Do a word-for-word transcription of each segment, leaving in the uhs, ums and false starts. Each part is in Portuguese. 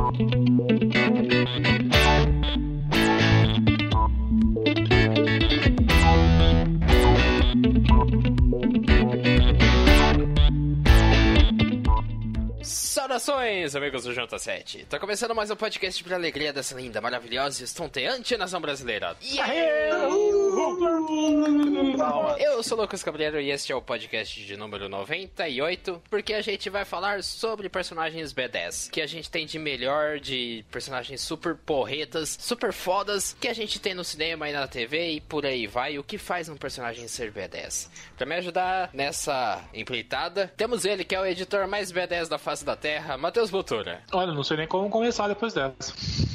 Saudações, amigos do Junta sete. Tá começando mais um podcast pra alegria dessa linda, maravilhosa e estonteante nação brasileira. Yeah! Eu sou o Lucas Cabreiro e este é o podcast de número noventa e oito, porque a gente vai falar sobre personagens B dez, que a gente tem de melhor, de personagens super porretas, super fodas, que a gente tem no cinema e na T V e por aí vai, o que faz um personagem ser B dez. Pra me ajudar nessa empreitada, temos ele que é o editor mais B dez da face da Terra, Matheus Botura. Olha, não sei nem como começar depois dessa.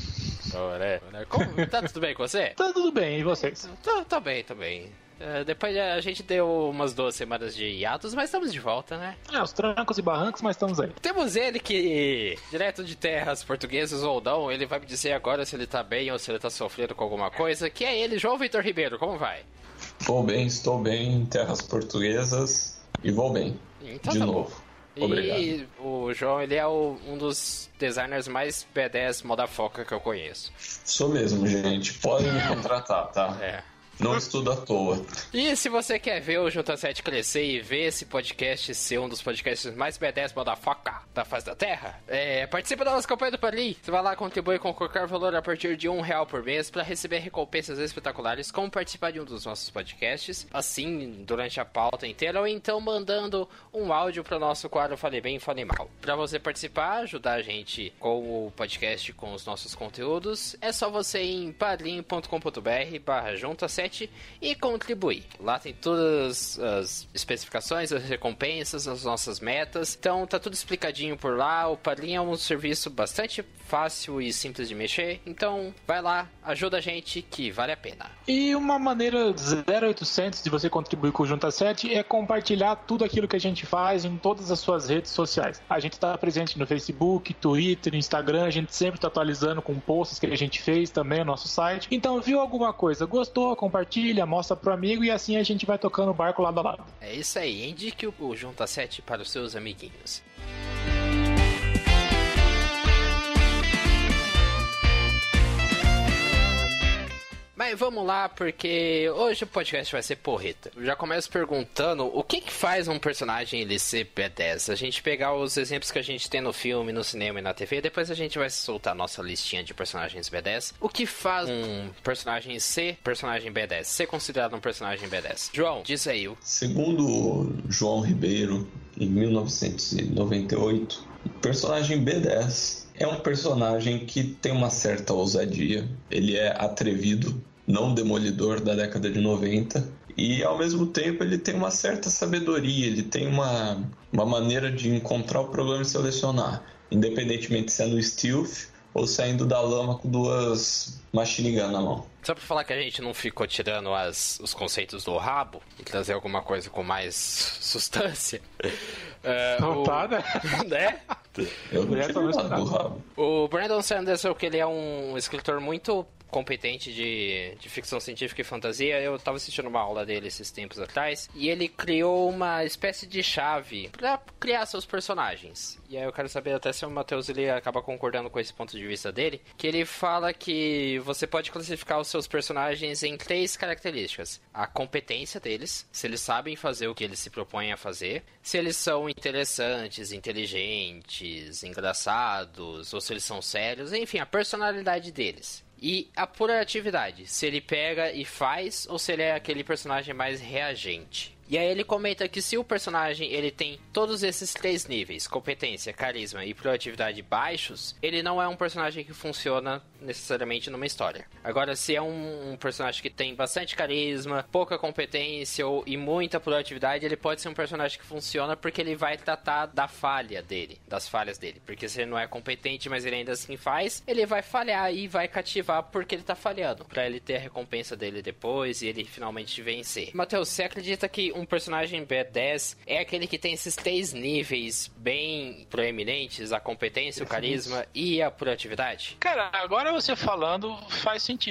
Ora, como? Tá tudo bem com você? Tá tudo bem, e vocês? Tá, tá bem, tá bem. Uh, depois a gente deu umas duas semanas de hiatos, mas estamos de volta, né? É, os trancos e barrancos, mas estamos aí. Temos ele que, direto de terras portuguesas ou não, ele vai me dizer agora se ele tá bem ou se ele tá sofrendo com alguma coisa, que é ele, João Vitor Ribeiro, como vai? Vou bem, estou bem em terras portuguesas e vou bem, então, de tá novo. Bom. Obrigado. E o João, ele é o, um dos designers mais B dez motherfucker que eu conheço. Sou mesmo, gente. Podem me contratar, tá? É. Não estudo à toa. E se você quer ver o Junta sete crescer e ver esse podcast ser um dos podcasts mais B dez motherfucker da face da Terra, é, participa da nossa campanha do Padrim. Você vai lá, contribui com qualquer valor a partir de um real por mês para receber recompensas espetaculares, como participar de um dos nossos podcasts, assim, durante a pauta inteira, ou então mandando um áudio para o nosso quadro Fale Bem, Fale Mal. Para você participar, ajudar a gente com o podcast, com os nossos conteúdos, é só você ir em padrim.com.br barra junta sete e contribuir. Lá tem todas as especificações, as recompensas, as nossas metas. Então tá tudo explicadinho por lá. O Padrim é um serviço bastante fácil e simples de mexer. Então vai lá, ajuda a gente que vale a pena. E uma maneira zero oitocentos de você contribuir com o Junta sete é compartilhar tudo aquilo que a gente faz em todas as suas redes sociais. A gente tá presente no Facebook, Twitter, Instagram. A gente sempre tá atualizando com posts que a gente fez também no nosso site. Então viu alguma coisa, gostou, compartilha, mostra pro amigo e assim a gente vai tocando o barco lado a lado. É isso aí, indique o Junta sete para os seus amiguinhos. Mas vamos lá, porque hoje o podcast vai ser porreta. Eu já começo perguntando o que que faz um personagem ele ser B dez. A gente pegar os exemplos que a gente tem no filme, no cinema e na T V, depois a gente vai soltar a nossa listinha de personagens B dez. O que faz um personagem ser personagem B dez, ser considerado um personagem B dez? João, diz aí. Segundo João Ribeiro, em mil novecentos e noventa e oito, o personagem B dez é um personagem que tem uma certa ousadia. Ele é atrevido, não demolidor da década de noventa, e ao mesmo tempo ele tem uma certa sabedoria, ele tem uma, uma maneira de encontrar o problema e selecionar, independentemente se é no stealth ou saindo da lama com duas machine gun na mão. Só pra falar que a gente não ficou tirando as, os conceitos do rabo e trazer alguma coisa com mais substância. Uh, não o... tá, né? né? Eu não tive nada do rabo. O Brandon Sanderson, que ele é um escritor muito competente de, de ficção científica e fantasia. Eu tava assistindo uma aula dele esses tempos atrás e ele criou uma espécie de chave pra criar seus personagens. E aí eu quero saber até se o Matheus ele acaba concordando com esse ponto de vista dele, que ele fala que você pode classificar os seus personagens em três características: a competência deles, se eles sabem fazer o que eles se propõem a fazer, se eles são interessantes, inteligentes, engraçados, ou se eles são sérios, enfim, a personalidade deles. E a pura atividade, se ele pega e faz ou se ele é aquele personagem mais reagente. E aí ele comenta que se o personagem ele tem todos esses três níveis, competência, carisma e proatividade baixos, ele não é um personagem que funciona necessariamente numa história. Agora, se é um, um personagem que tem bastante carisma, pouca competência ou, e muita proatividade, ele pode ser um personagem que funciona porque ele vai tratar da falha dele, das falhas dele. Porque se ele não é competente, mas ele ainda assim faz, ele vai falhar e vai cativar porque ele tá falhando, pra ele ter a recompensa dele depois e ele finalmente vencer. Matheus, você acredita que um personagem B dez é aquele que tem esses três níveis bem proeminentes, a competência, o carisma e a proatividade? Cara, agora você falando faz sentido.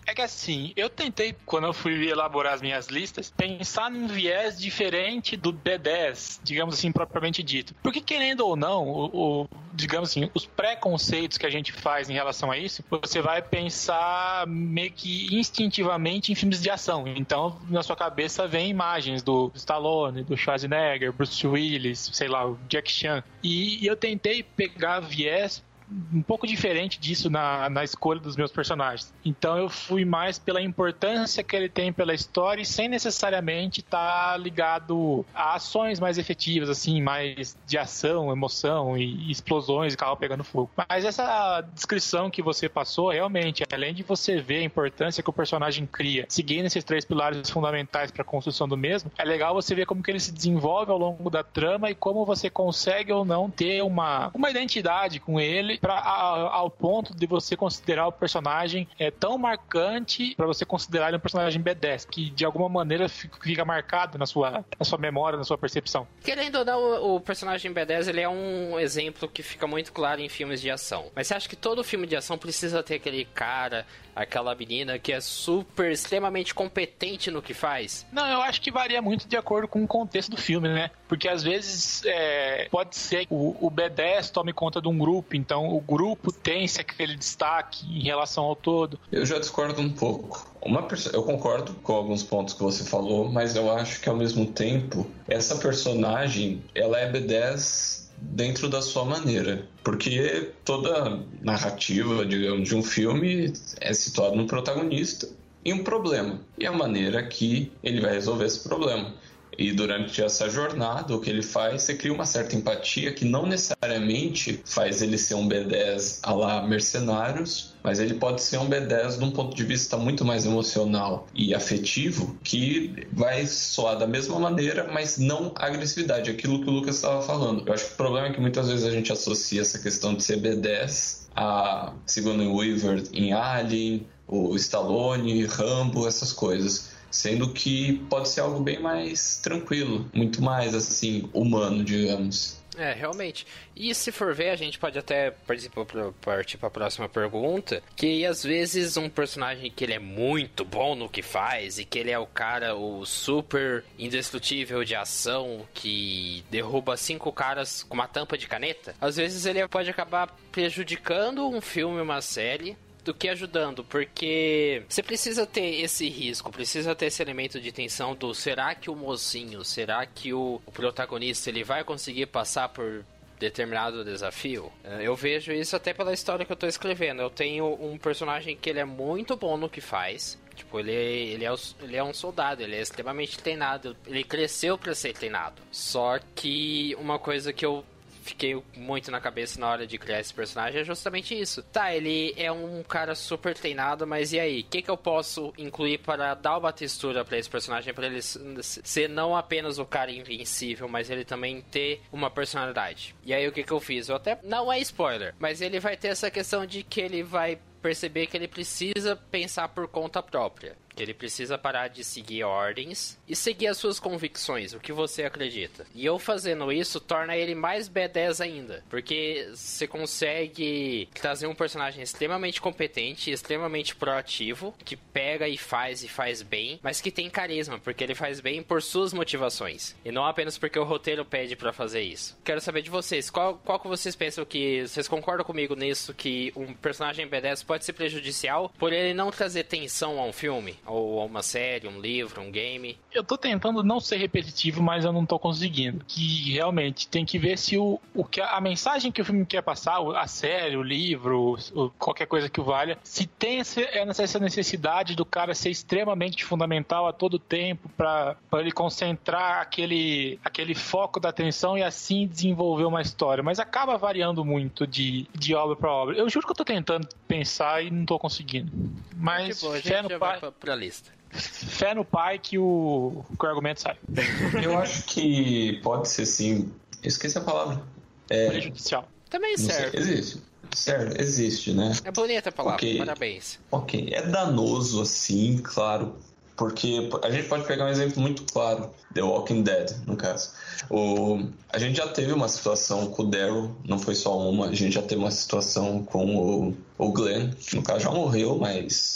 É que assim, eu tentei, quando eu fui elaborar as minhas listas, pensar num viés diferente do B dez, digamos assim, propriamente dito. Porque querendo ou não, o, o, digamos assim, os preconceitos que a gente faz em relação a isso, você vai pensar meio que instintivamente em filmes de ação. Então, na sua cabeça vem imagens do Stallone, do Schwarzenegger, Bruce Willis, sei lá, o Jack Chan. E, e eu tentei pegar viés um pouco diferente disso na, na escolha dos meus personagens. Então eu fui mais pela importância que ele tem pela história e sem necessariamente estar tá ligado a ações mais efetivas, assim, mais de ação, emoção e explosões e carro pegando fogo. Mas essa descrição que você passou, realmente, além de você ver a importância que o personagem cria, seguindo esses três pilares fundamentais para a construção do mesmo, é legal você ver como que ele se desenvolve ao longo da trama e como você consegue ou não ter uma, uma identidade com ele Pra, a, ao ponto de você considerar o personagem é, tão marcante para você considerar ele um personagem B dez, que de alguma maneira fica marcado na sua, na sua memória, na sua percepção. Querendo ou não, o, o personagem B dez ele é um exemplo que fica muito claro em filmes de ação. Mas você acha que todo filme de ação precisa ter aquele cara, aquela menina que é super, extremamente competente no que faz? Não, eu acho que varia muito de acordo com o contexto do filme, né? Porque às vezes é, pode ser que o, o B dez tome conta de um grupo, então o grupo tem aquele destaque em relação ao todo. Eu já discordo um pouco. Uma perso- eu concordo com alguns pontos que você falou, mas eu acho que ao mesmo tempo, essa personagem, ela é B dez dentro da sua maneira. Porque toda narrativa, digamos, de um filme é situada no protagonista e um problema. E a maneira que ele vai resolver esse problema. E durante essa jornada, o que ele faz, você cria uma certa empatia que não necessariamente faz ele ser um B dez à la Mercenários, mas ele pode ser um B dez de um ponto de vista muito mais emocional e afetivo, que vai soar da mesma maneira, mas não agressividade, aquilo que o Lucas estava falando. Eu acho que o problema é que muitas vezes a gente associa essa questão de ser B dez a Sigourney Weaver em Alien, o Stallone, Rambo, essas coisas. Sendo que pode ser algo bem mais tranquilo, muito mais, assim, humano, digamos. É, realmente. E se for ver, a gente pode até partir para a próxima pergunta, que às vezes um personagem que ele é muito bom no que faz, e que ele é o cara, o super indestrutível de ação, que derruba cinco caras com uma tampa de caneta, às vezes ele pode acabar prejudicando um filme, uma série, do que ajudando, porque você precisa ter esse risco, precisa ter esse elemento de tensão do será que o mocinho, será que o, o protagonista ele vai conseguir passar por determinado desafio? Eu vejo isso até pela história que eu tô escrevendo. Eu tenho um personagem que ele é muito bom no que faz. Tipo, ele, ele, é, ele é um soldado, ele é extremamente treinado, ele cresceu pra ser treinado. Só que uma coisa que eu fiquei muito na cabeça na hora de criar esse personagem é justamente isso. Tá, ele é um cara super treinado, mas e aí? O que, que eu posso incluir para dar uma textura para esse personagem, para ele ser não apenas o cara invencível, mas ele também ter uma personalidade? E aí o que, que eu fiz? Eu até não é spoiler, mas ele vai ter essa questão de que ele vai perceber que ele precisa pensar por conta própria. Que ele precisa parar de seguir ordens e seguir as suas convicções, o que você acredita. E eu fazendo isso torna ele mais B dez ainda, porque você consegue trazer um personagem extremamente competente, extremamente proativo, que pega e faz e faz bem, mas que tem carisma, porque ele faz bem por suas motivações, e não apenas porque o roteiro pede pra fazer isso. Quero saber de vocês, qual, qual que vocês pensam que... Vocês concordam comigo nisso, que um personagem B dez pode ser prejudicial por ele não trazer tensão a um filme? Ou uma série, um livro, um game? Eu tô tentando não ser repetitivo, mas eu não tô conseguindo. Que realmente tem que ver se o, o que a, a mensagem que o filme quer passar, a série, o livro, o, qualquer coisa que o valha, se tem essa necessidade do cara ser extremamente fundamental a todo tempo pra, pra ele concentrar aquele, aquele foco da atenção e assim desenvolver uma história. Mas acaba variando muito de, de obra pra obra. Eu juro que eu tô tentando pensar e não tô conseguindo. Mas boa, fé no pai... pra lista. Fé no pai que o, que o argumento sai. Eu acho que pode ser sim. Eu esqueci a palavra. É... Prejudicial. Também serve. Existe. Certo, existe, né? É bonita a palavra, okay. Parabéns. Ok, é danoso assim, claro. Porque a gente pode pegar um exemplo muito claro. The Walking Dead, no caso. O, a gente já teve uma situação com o Daryl, não foi só uma. A gente já teve uma situação com o, o Glenn, que no caso já morreu, mas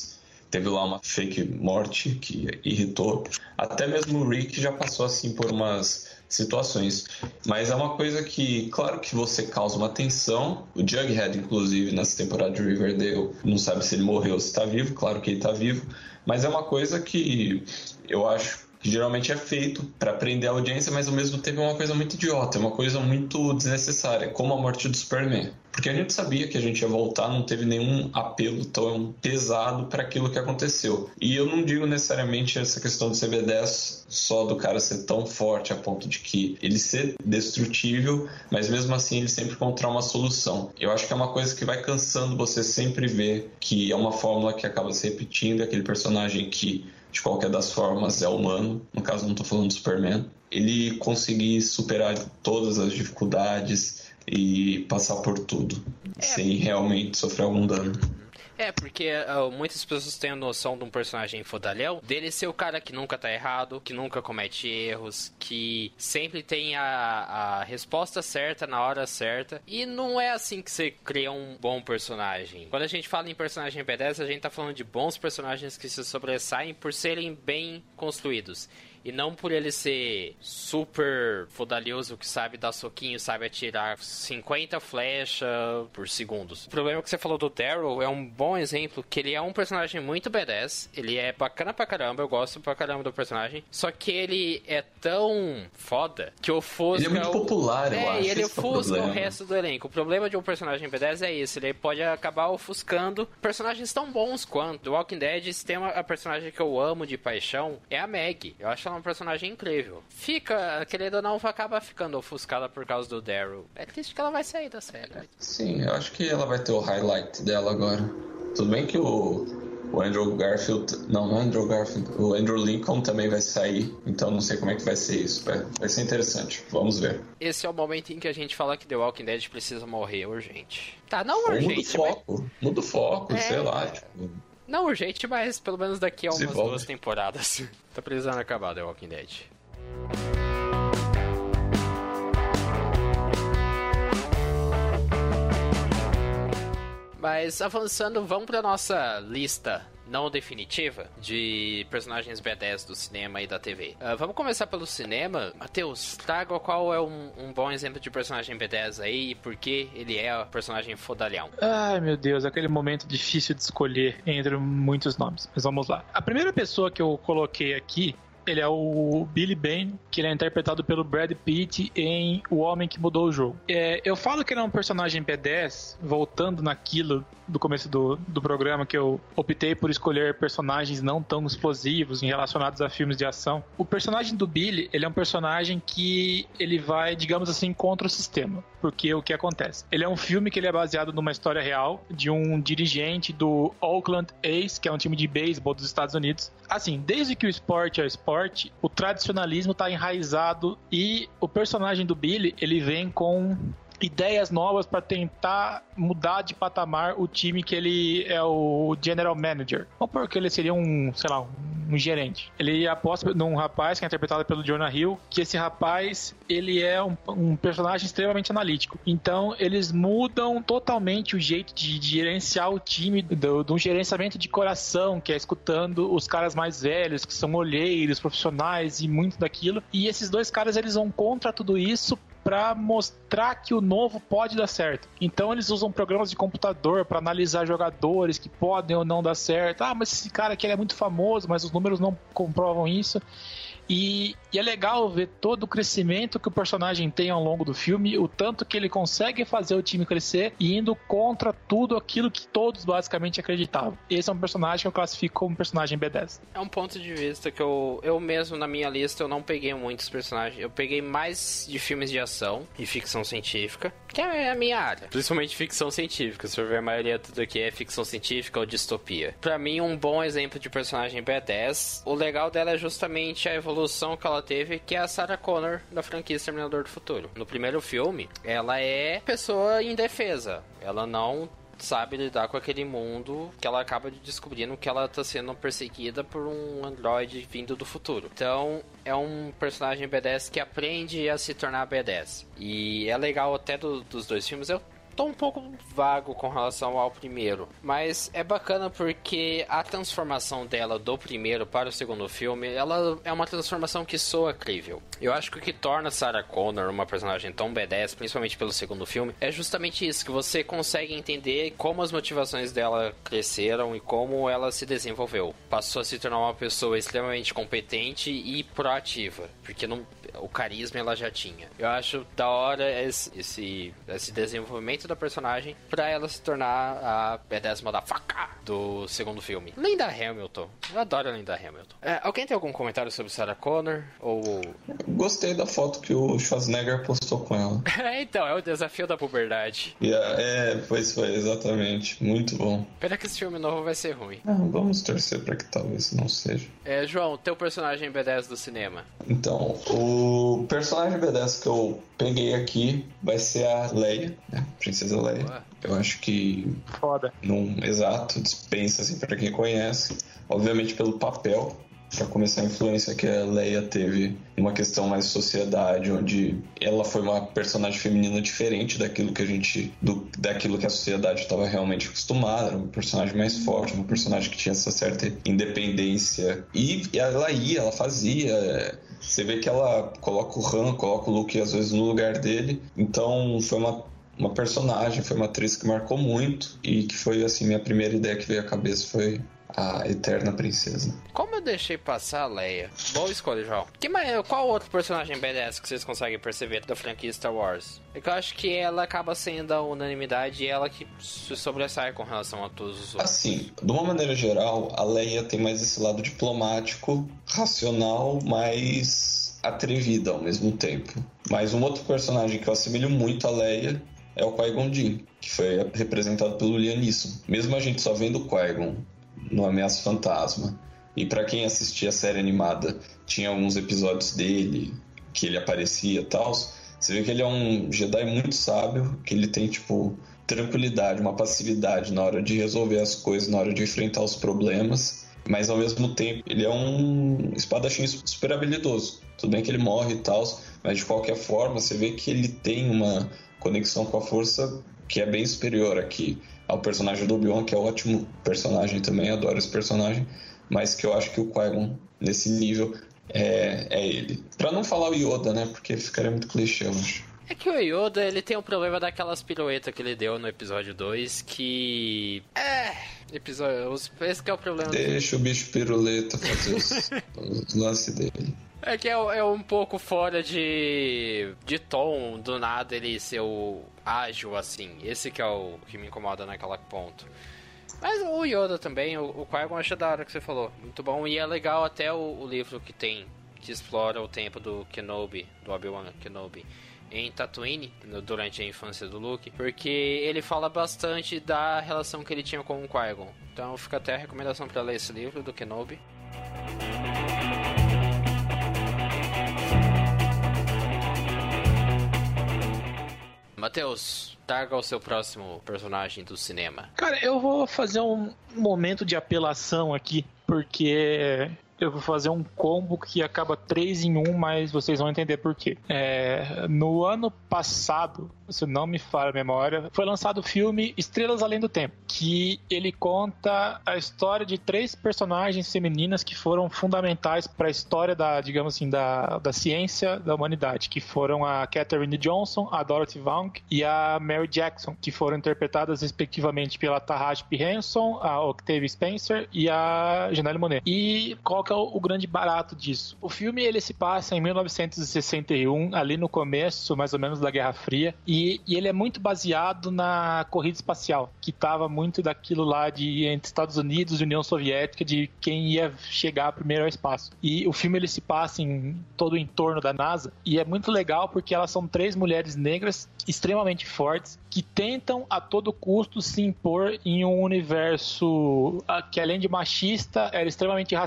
teve lá uma fake morte que irritou. Até mesmo o Rick já passou assim por umas situações. Mas é uma coisa que, claro que você causa uma tensão. O Jughead, inclusive, nessa temporada de Riverdale, não sabe se ele morreu ou se está vivo. Claro que ele está vivo. Mas é uma coisa que eu acho que geralmente é feito para prender a audiência, mas ao mesmo tempo é uma coisa muito idiota, é uma coisa muito desnecessária, como a morte do Superman. Porque a gente sabia que a gente ia voltar, não teve nenhum apelo tão pesado para aquilo que aconteceu. E eu não digo necessariamente essa questão do C B dez só do cara ser tão forte a ponto de que ele ser destrutível, mas mesmo assim ele sempre encontrar uma solução. Eu acho que é uma coisa que vai cansando você sempre ver que é uma fórmula que acaba se repetindo, aquele personagem que de qualquer das formas é humano, no caso não estou falando do Superman, ele conseguir superar todas as dificuldades e passar por tudo, é. sem realmente sofrer algum dano. É, porque uh, muitas pessoas têm a noção de um personagem fodalhão, dele ser o cara que nunca tá errado, que nunca comete erros, que sempre tem a, a resposta certa na hora certa. E não é assim que você cria um bom personagem. Quando a gente fala em personagem B dez, a gente tá falando de bons personagens que se sobressaem por serem bem construídos. E não por ele ser super fodalhoso, que sabe dar soquinho, sabe atirar cinquenta flechas por segundos. O problema que você falou do Daryl é um bom exemplo, que ele é um personagem muito B dez, ele é bacana pra caramba, eu gosto pra caramba do personagem, só que ele é tão foda que ofusca... Ele é muito o... popular, eu é, acho. E ele esse ofusca é o, o resto do elenco. O problema de um personagem B dez é isso, ele pode acabar ofuscando personagens tão bons quanto. Do Walking Dead, se tem uma a personagem que eu amo de paixão, é a Maggie. Eu acho ela um personagem incrível. Fica, querendo ou não, acaba ficando ofuscada por causa do Daryl. É triste que ela vai sair da série. Sim, eu acho que ela vai ter o highlight dela agora. Tudo bem que o, o Andrew Garfield... Não, não é Andrew Garfield. O Andrew Lincoln também vai sair. Então não sei como é que vai ser isso. Vai, vai ser interessante. Vamos ver. Esse é o momento em que a gente fala que The Walking Dead precisa morrer urgente. Tá, não Ou urgente. Muda o foco. Mas... Muda o foco, é... sei lá. Tipo... Não urgente, mas pelo menos daqui a umas duas temporadas. Tá precisando acabar The Walking Dead. Mas avançando, vamos pra nossa lista não definitiva de personagens B dez do cinema e da T V. Uh, vamos começar pelo cinema. Matheus, traga qual é um, um bom exemplo de personagem B dez aí e por que ele é o personagem fodalhão. Ai, meu Deus, aquele momento difícil de escolher entre muitos nomes. Mas vamos lá. A primeira pessoa que eu coloquei aqui, ele é o Billy Bane, que ele é interpretado pelo Brad Pitt em O Homem que Mudou o Jogo. É, eu falo que ele é um personagem B dez, voltando naquilo do começo do, do programa, que eu optei por escolher personagens não tão explosivos relacionados a filmes de ação. O personagem do Billy, ele é um personagem que ele vai, digamos assim, contra o sistema. Porque o que acontece? Ele é um filme que ele é baseado numa história real de um dirigente do Oakland A's, que é um time de beisebol dos Estados Unidos. Assim, desde que o esporte é o esporte, o tradicionalismo está enraizado e o personagem do Billy, ele vem com ideias novas para tentar mudar de patamar o time que ele é o general manager. Ou porque ele seria um, sei lá, um gerente. Ele aposta num rapaz que é interpretado pelo Jonah Hill, que esse rapaz, ele é um, um personagem extremamente analítico. Então, eles mudam totalmente o jeito de, de gerenciar o time, do, de um gerenciamento de coração, que é escutando os caras mais velhos, que são olheiros, profissionais e muito daquilo. E esses dois caras, eles vão contra tudo isso para mostrar que o novo pode dar certo. Então eles usam programas de computador para analisar jogadores que podem ou não dar certo. Ah, mas esse cara aqui ele é muito famoso, mas os números não comprovam isso. E, e é legal ver todo o crescimento que o personagem tem ao longo do filme, o tanto que ele consegue fazer o time crescer e indo contra tudo aquilo que todos basicamente acreditavam. Esse é um personagem que eu classifico como personagem B dez. É um ponto de vista que eu, eu mesmo na minha lista eu não peguei muitos personagens. Eu peguei mais de filmes de ação e ficção científica, que é a minha área. Principalmente ficção científica. Se for ver, a maioria tudo aqui é ficção científica ou distopia. Pra mim, um bom exemplo de personagem B dez, o legal dela é justamente a evolução que ela teve, que é a Sarah Connor da franquia Exterminador do Futuro. No primeiro filme, ela é pessoa indefesa. Ela não sabe lidar com aquele mundo que ela acaba de descobrindo que ela tá sendo perseguida por um androide vindo do futuro. Então, é um personagem B dez que aprende a se tornar B dez. E é legal até do, dos dois filmes. Eu tô um pouco vago com relação ao primeiro, mas é bacana porque a transformação dela do primeiro para o segundo filme, ela é uma transformação que soa crível. Eu acho que o que torna Sarah Connor uma personagem tão badass, principalmente pelo segundo filme, é justamente isso, que você consegue entender como as motivações dela cresceram e como ela se desenvolveu. Passou a se tornar uma pessoa extremamente competente e proativa, porque não, o carisma ela já tinha. Eu acho da hora esse, esse, esse desenvolvimento da personagem pra ela se tornar a badass motherfucker do segundo filme. Linda Hamilton. Eu adoro a Linda Hamilton. É, alguém tem algum comentário sobre Sarah Connor? Ou... Gostei da foto que o Schwarzenegger postou com ela. Então, é o desafio da puberdade. Yeah, é, pois foi, exatamente. Muito bom. Pena que esse filme novo vai ser ruim. Ah, vamos torcer pra que talvez não seja. É, João, teu personagem badass do cinema. Então, o personagem badass que eu peguei aqui vai ser a Leia, né? Princesa Leia. Ué. Eu acho que... Foda. Num exato, dispensa, assim, pra quem conhece. Obviamente pelo papel, pra começar a influência que a Leia teve numa questão mais sociedade, onde ela foi uma personagem feminina diferente daquilo que a gente... Do, daquilo que a sociedade estava realmente acostumada. Era uma personagem mais forte, uma personagem que tinha essa certa independência. E ela ia, ela fazia... Você vê que ela coloca o Han, coloca o Luke às vezes no lugar dele. Então foi uma, uma personagem, foi uma atriz que marcou muito. E que foi assim, minha primeira ideia que veio à cabeça foi a Eterna Princesa. Como eu deixei passar a Leia? Boa escolha, João. Que mais, qual outro personagem badass que vocês conseguem perceber da franquia Star Wars? É que eu acho que ela acaba sendo a unanimidade e ela que se sobressai com relação a todos os outros. Assim, de uma maneira geral, a Leia tem mais esse lado diplomático, racional, mais atrevida ao mesmo tempo. Mas um outro personagem que eu assemelho muito a Leia é o Qui-Gon Jinn, que foi representado pelo Liam Neeson. Mesmo a gente só vendo o Qui-Gon no Ameaça Fantasma, e pra quem assistia a série animada, tinha alguns episódios dele que ele aparecia e tal, você vê que ele é um Jedi muito sábio, que ele tem, tipo, tranquilidade, uma passividade na hora de resolver as coisas, na hora de enfrentar os problemas, mas ao mesmo tempo ele é um espadachim super habilidoso. Tudo bem que ele morre e tal, mas de qualquer forma você vê que ele tem uma conexão com a força que é bem superior aqui ao personagem do Obi-Wan, que é um ótimo personagem também, adoro esse personagem, mas que eu acho que o Qui-Gon, nesse nível, é, é ele. Pra não falar o Yoda, né, porque ficaria muito clichê, eu acho. É que o Yoda, ele tem o problema daquelas piruetas que ele deu no episódio dois, que... É... Episódio... Esse que é o problema. Deixa do... o bicho piruleta fazer os, os lances dele. É que é, é um pouco fora de, de tom, do nada ele ser o ágil assim. Esse que é o que me incomoda naquela ponto. Mas o Yoda também, o, o Qui-Gon acho da hora que você falou. Muito bom, e é legal até o, o livro que tem, que explora o tempo do Kenobi, do Obi-Wan Kenobi, em Tatooine, no, durante a infância do Luke, porque ele fala bastante da relação que ele tinha com o Qui-Gon. Então fica até a recomendação para ler esse livro do Kenobi. Matheus, traga o seu próximo personagem do cinema. Cara, eu vou fazer um momento de apelação aqui, porque eu vou fazer um combo que acaba três em um, mas vocês vão entender por quê. É, no ano passado, se não me falha a memória, foi lançado o filme Estrelas Além do Tempo, que ele conta a história de três personagens femininas que foram fundamentais para a história da, digamos assim, da, da ciência da humanidade, que foram a Katherine Johnson, a Dorothy Vaughan e a Mary Jackson, que foram interpretadas respectivamente pela Taraji P. Henson, a Octavia Spencer e a Janelle Monáe. E qual que é o, o grande barato disso? O filme ele se passa em mil novecentos e sessenta e um, ali no começo, mais ou menos, da Guerra Fria, e, e ele é muito baseado na corrida espacial, que estava muito daquilo lá de entre Estados Unidos e União Soviética, de quem ia chegar primeiro ao espaço. E o filme ele se passa em todo o entorno da NASA, e é muito legal porque elas são três mulheres negras extremamente fortes, que tentam a todo custo se impor em um universo que, além de machista, era extremamente racista.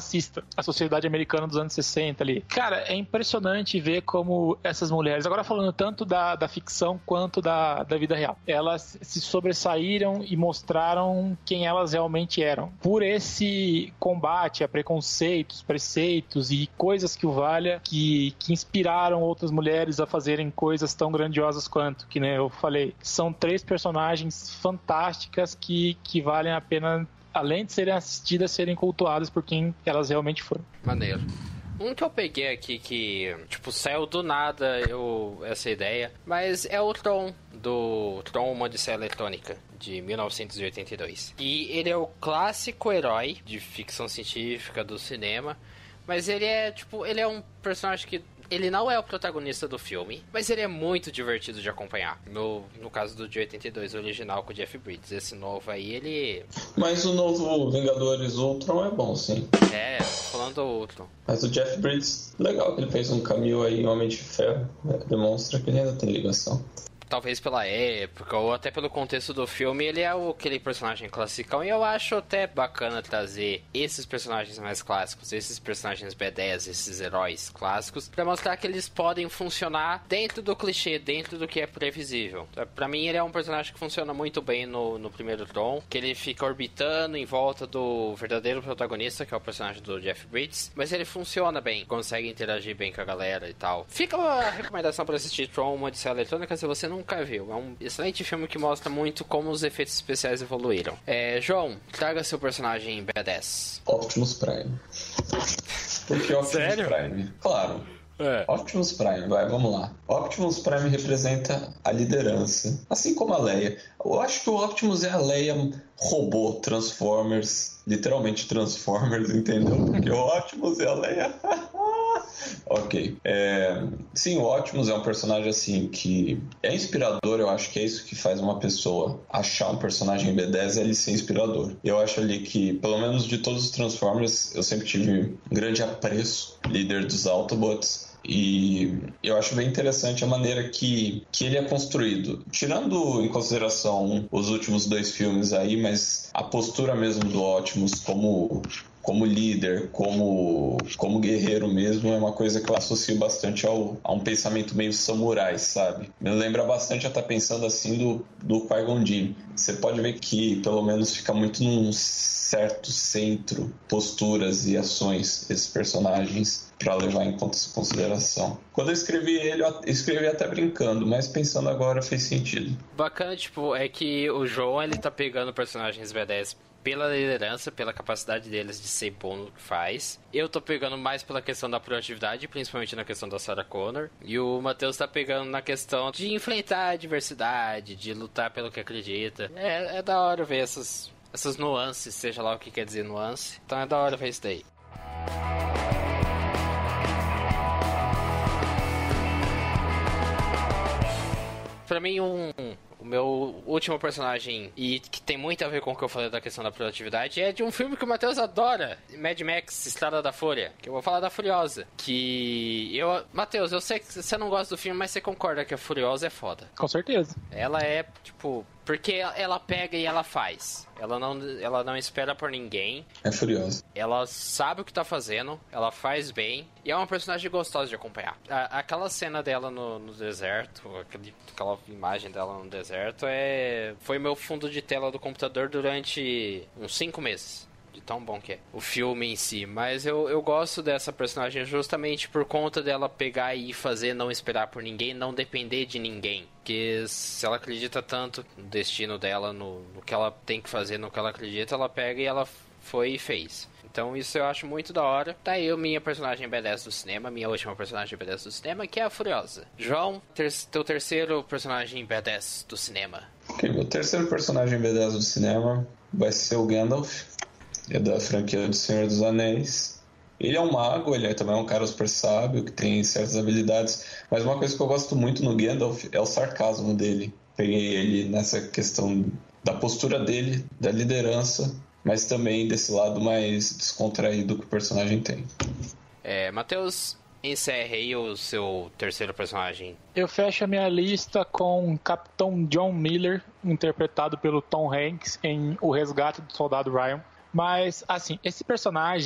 a sociedade americana dos anos sessenta ali. Cara, é impressionante ver como essas mulheres, agora falando tanto da, da ficção quanto da, da vida real, elas se sobressaíram e mostraram quem elas realmente eram. Por esse combate a preconceitos, preceitos e coisas que o valha, que, que inspiraram outras mulheres a fazerem coisas tão grandiosas quanto, que né, eu falei, são três personagens fantásticas que, que valem a pena, além de serem assistidas, serem cultuadas por quem elas realmente foram. Maneiro. Um que eu peguei aqui que, tipo, saiu do nada eu, essa ideia, mas é o Tron, do Tron Uma Odisseia Eletrônica, de mil novecentos e oitenta e dois. E ele é o clássico herói de ficção científica do cinema, mas ele é, tipo, ele é um personagem que ele não é o protagonista do filme, mas ele é muito divertido de acompanhar. No, no caso do de oitenta e dois, o original com o Jeff Bridges. Esse novo aí, ele... Mas o novo Vingadores Ultron é bom, sim. É, falando do Ultron. Mas o Jeff Bridges, legal que ele fez um cameo aí em Homem de Ferro. Demonstra que ele ainda tem ligação. Talvez pela época, ou até pelo contexto do filme, ele é o, aquele personagem classicão. E eu acho até bacana trazer esses personagens mais clássicos, esses personagens B dez, esses heróis clássicos, pra mostrar que eles podem funcionar dentro do clichê, dentro do que é previsível. Pra mim, ele é um personagem que funciona muito bem no, no primeiro Tron, que ele fica orbitando em volta do verdadeiro protagonista, que é o personagem do Jeff Bridges, mas ele funciona bem, consegue interagir bem com a galera e tal. Fica uma recomendação pra assistir Tron, Uma Odisseia Eletrônica, se você não nunca viu. É um excelente filme que mostra muito como os efeitos especiais evoluíram. É, João, traga seu personagem B dez. Optimus Prime. Por que Optimus Sério? Prime? Claro. É. Optimus Prime, vai, vamos lá. Optimus Prime representa a liderança, assim como a Leia. Eu acho que o Optimus é a Leia robô, Transformers, literalmente Transformers, entendeu? Porque o Optimus é a Leia. Ok. É... Sim, o Optimus é um personagem assim que é inspirador. Eu acho que é isso que faz uma pessoa achar um personagem B dez, é ele ser inspirador. Eu acho ali que, pelo menos de todos os Transformers, eu sempre tive um grande apreço, líder dos Autobots. E eu acho bem interessante a maneira que, que ele é construído. Tirando em consideração os últimos dois filmes aí, mas a postura mesmo do Optimus como... como líder, como, como guerreiro mesmo, é uma coisa que eu associo bastante ao, a um pensamento meio samurai, sabe? Me lembra bastante a estar pensando assim do, do Qui-Gon Jinn. Você pode ver que pelo menos fica muito num certo centro, posturas e ações esses personagens para levar em consideração. Quando eu escrevi ele, eu escrevi até brincando, mas pensando agora fez sentido. Bacana, tipo, é que o João, ele tá pegando personagens B dez pela liderança, pela capacidade deles de ser bom no que faz. Eu tô pegando mais pela questão da proatividade, principalmente na questão da Sarah Connor. E o Matheus tá pegando na questão de enfrentar a diversidade, de lutar pelo que acredita. É, é da hora ver essas, essas nuances, seja lá o que quer dizer nuance. Então é da hora ver isso daí. Pra mim, um... o meu último personagem, e que tem muito a ver com o que eu falei da questão da produtividade, é de um filme que o Matheus adora, Mad Max, Estrada da Fúria, que eu vou falar da Furiosa. Que eu... Matheus, eu sei que você não gosta do filme, mas você concorda que a Furiosa é foda. Com certeza. Ela é, tipo... Porque ela pega e ela faz. Ela não, ela não espera por ninguém. É Furiosa. Ela sabe o que tá fazendo. Ela faz bem. E é uma personagem gostosa de acompanhar. A, aquela cena dela no, no deserto, aquele, aquela imagem dela no deserto, é, foi meu fundo de tela do computador durante uns cinco meses. De tão bom que é o filme em si. Mas eu, eu gosto dessa personagem justamente por conta dela pegar e fazer, não esperar por ninguém, não depender de ninguém. Porque se ela acredita tanto no destino dela, no, no que ela tem que fazer, no que ela acredita, ela pega e ela foi e fez. Então isso eu acho muito da hora. Tá aí a minha personagem B dez do cinema, minha última personagem B dez do cinema, que é a Furiosa. João, ter, teu terceiro personagem B dez do cinema. Ok, meu terceiro personagem B dez do cinema vai ser o Gandalf. É da franquia do Senhor dos Anéis. Ele é um mago, ele é também um cara super sábio, que tem certas habilidades. Mas uma coisa que eu gosto muito no Gandalf é o sarcasmo dele. Peguei ele nessa questão da postura dele, da liderança, mas também desse lado mais descontraído que o personagem tem. É, Matheus, encerre aí o seu terceiro personagem. Eu fecho a minha lista com o Capitão John Miller, interpretado pelo Tom Hanks em O Resgate do Soldado Ryan. Mas, assim, esse personagem,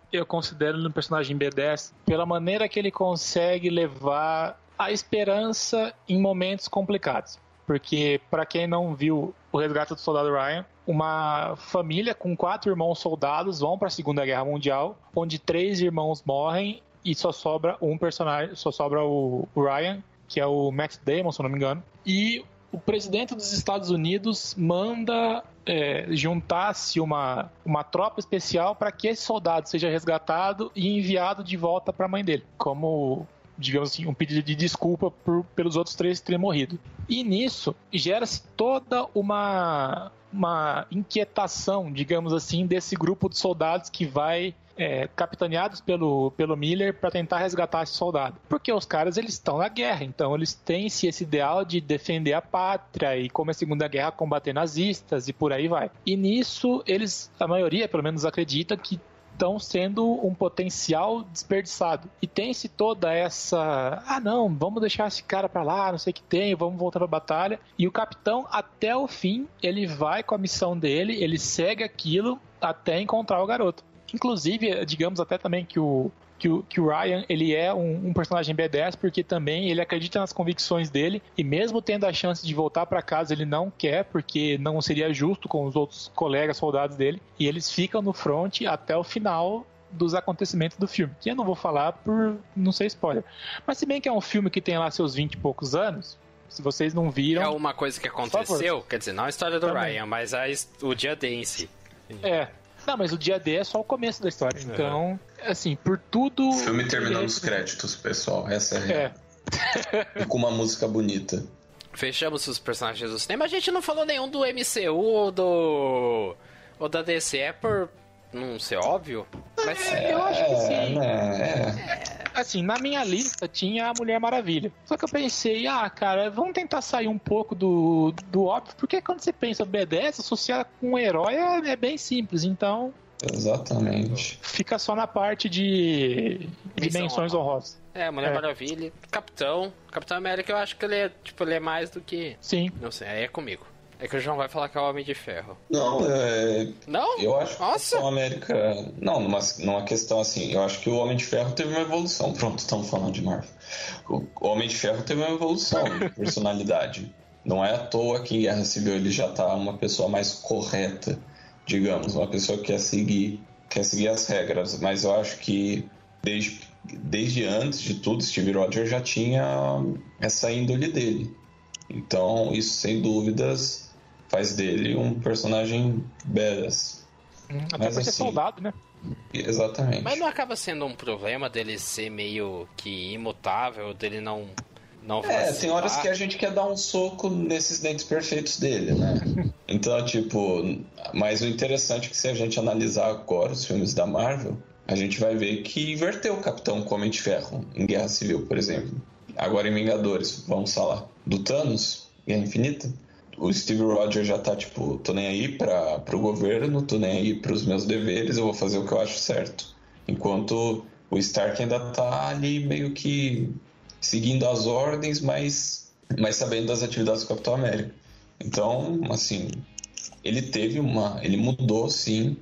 eu considero ele um personagem B dez pela maneira que ele consegue levar a esperança em momentos complicados. Porque, para quem não viu O Resgate do Soldado Ryan, uma família com quatro irmãos soldados vão para a Segunda Guerra Mundial, onde três irmãos morrem e só sobra um personagem, só sobra o Ryan, que é o Matt Damon, se eu não me engano. E o presidente dos Estados Unidos manda é, juntar-se uma, uma tropa especial para que esse soldado seja resgatado e enviado de volta para a mãe dele, como, digamos assim, um pedido de desculpa por, pelos outros três terem morrido. E nisso gera-se toda uma, uma inquietação, digamos assim, desse grupo de soldados que vai... É, capitaneados pelo, pelo Miller para tentar resgatar esse soldado. Porque os caras, eles estão na guerra, então eles têm esse ideal de defender a pátria e, como é a Segunda Guerra, combater nazistas e por aí vai. E nisso, eles, a maioria pelo menos acredita que estão sendo um potencial desperdiçado. E tem-se toda essa... Ah, não, vamos deixar esse cara pra lá, não sei o que tem, vamos voltar pra batalha. E o capitão, até o fim, ele vai com a missão dele, ele segue aquilo até encontrar o garoto. Inclusive, digamos até também que o, que o, que o Ryan, ele é um, um personagem B dez, porque também ele acredita nas convicções dele, e mesmo tendo a chance de voltar para casa, ele não quer, porque não seria justo com os outros colegas soldados dele, e eles ficam no front até o final dos acontecimentos do filme, que eu não vou falar por não ser spoiler. Mas se bem que é um filme que tem lá seus vinte e poucos anos, se vocês não viram... É uma coisa que aconteceu, quer dizer, não a história do também. Ryan, mas a, o dia D em si. É. Não, mas o dia D é só o começo da história. Então, assim, por tudo... O filme terminou nos créditos, pessoal. Essa é a real. É. E com uma música bonita. Fechamos os personagens do cinema. A gente não falou nenhum do M C U ou do... ou da D C. É por não ser óbvio? Mas... É, eu acho que sim. É, é. Assim, na minha lista tinha a Mulher Maravilha. Só que eu pensei, ah, cara, vamos tentar sair um pouco do, do óbvio, porque quando você pensa B dez, associar com um herói é, é bem simples, então... Exatamente. Fica só na parte de, de menções honrosas. É, Mulher é. Maravilha, Capitão. Capitão América, eu acho que ele é, tipo, ele é mais do que... Sim. Não sei, aí é comigo. É que o João vai falar que é o Homem de Ferro. Não, é... Não? Eu acho que Nossa. o Capitão América... Não, numa, numa questão assim, eu acho que o Homem de Ferro teve uma evolução. Pronto, estamos falando de Marvel. O Homem de Ferro teve uma evolução de personalidade. Não é à toa que em Guerra Civil ele já tá uma pessoa mais correta, digamos. Uma pessoa que quer seguir, quer seguir as regras. Mas eu acho que desde, desde antes de tudo, Steve Rogers já tinha essa índole dele. Então, isso sem dúvidas... faz dele um personagem badass. Hum, até porque assim, é soldado, né? Exatamente. Mas não acaba sendo um problema dele ser meio que imutável, dele não... não é, vacilar. tem horas que a gente quer dar um soco nesses dentes perfeitos dele, né? Então, tipo... Mas o interessante é que se a gente analisar agora os filmes da Marvel, a gente vai ver que inverteu o Capitão com o Homem de Ferro em Guerra Civil, por exemplo. Agora em Vingadores, vamos falar do Thanos, Guerra Infinita. O Steve Rogers já tá tipo, tô nem aí pra, pro governo, tô nem aí pros meus deveres, eu vou fazer o que eu acho certo. Enquanto o Stark ainda tá ali meio que seguindo as ordens, mas, mas sabendo das atividades do Capitão América. Então, assim, ele teve uma... ele mudou, sim,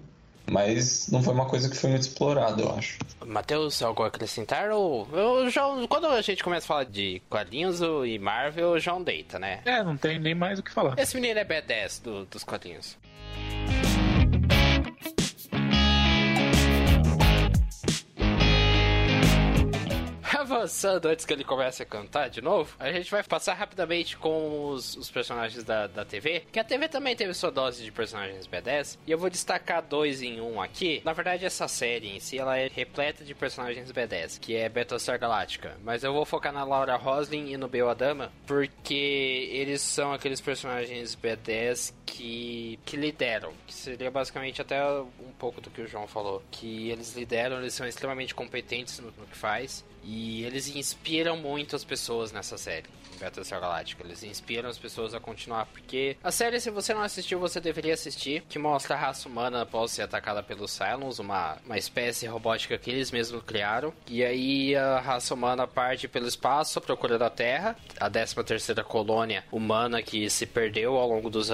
mas não foi uma coisa que foi muito explorada, eu acho. Matheus, algo a acrescentar? Ou... Eu, João, quando a gente começa a falar de quadrinhos e Marvel, o João deita, né? É, não tem nem mais o que falar. Esse menino é B dez do, dos quadrinhos. Avançando antes que ele comece a cantar de novo, a gente vai passar rapidamente com os, os personagens da, da T V, que a T V também teve sua dose de personagens B dez, e eu vou destacar dois em um aqui. Na verdade, essa série em si, ela é repleta de personagens B dez, que é Battlestar Galactica, mas eu vou focar na Laura Roslin e no Bail Adama, porque eles são aqueles personagens B dez que, que lideram, que seria basicamente até um pouco do que o João falou, que eles lideram, eles são extremamente competentes no, no que faz, e eles inspiram muito as pessoas nessa série, Battlestar Galactica. Eles inspiram as pessoas a continuar, porque a série, se você não assistiu, você deveria assistir, que mostra a raça humana após ser atacada pelos Cylons, uma, uma espécie robótica que eles mesmos criaram. E aí a raça humana parte pelo espaço à procura da Terra, a décima terceira colônia humana que se perdeu ao longo dos anos.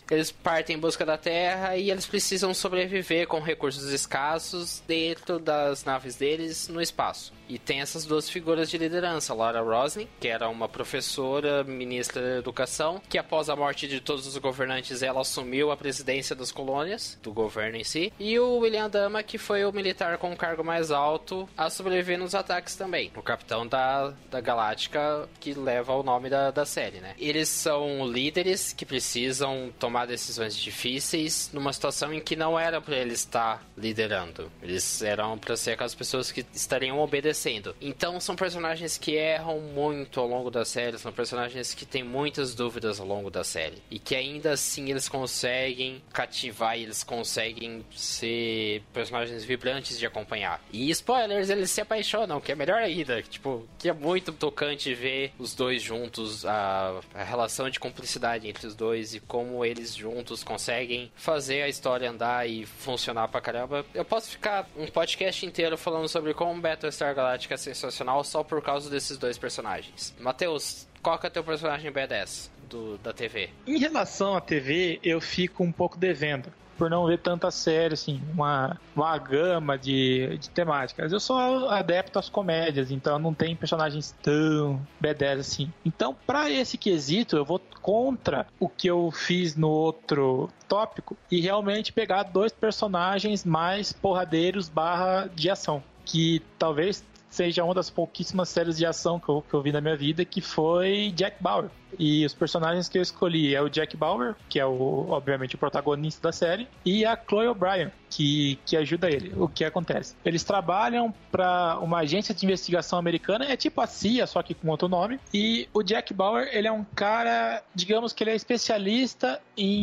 eles partem em busca da Terra e eles precisam sobreviver com recursos escassos dentro das naves deles no espaço. E tem essas duas figuras de liderança, Laura Roslin, que era uma professora, ministra da educação, que após a morte de todos os governantes, ela assumiu a presidência das colônias, do governo em si, e o William Dama, que foi o militar com o cargo mais alto a sobreviver nos ataques também, o capitão da, da Galáctica, que leva o nome da, da série, né? Eles são líderes que precisam tomar decisões difíceis numa situação em que não era para eles estar liderando, eles eram para ser aquelas pessoas que estariam obedecendo. Então são personagens que erram muito ao longo da série, são personagens que têm muitas dúvidas ao longo da série e que ainda assim eles conseguem cativar e eles conseguem ser personagens vibrantes de acompanhar. E spoilers, eles se apaixonam, que é melhor ainda, tipo, que é muito tocante ver os dois juntos, a, a relação de cumplicidade entre os dois e como eles juntos conseguem fazer a história andar e funcionar pra caramba. Eu posso ficar um podcast inteiro falando sobre como Battlestar Galactica é sensacional só por causa desses dois personagens. Matheus, qual que é o teu personagem B dez do, da T V? Em relação à T V, eu fico um pouco devendo, por não ver tanta série, assim, uma, uma gama de, de temáticas. Eu sou adepto às comédias, então não tem personagens tão B dez assim. Então, pra esse quesito, eu vou contra o que eu fiz no outro tópico e realmente pegar dois personagens mais porradeiros barra de ação, que talvez seja uma das pouquíssimas séries de ação que eu, que eu vi na minha vida, que foi Jack Bauer. E os personagens que eu escolhi é o Jack Bauer, que é o, obviamente o protagonista da série, e a Chloe O'Brien, que, que ajuda ele. O que acontece? Eles trabalham para uma agência de investigação americana, é tipo a C I A, só que com outro nome, e o Jack Bauer, ele é um cara, digamos que ele é especialista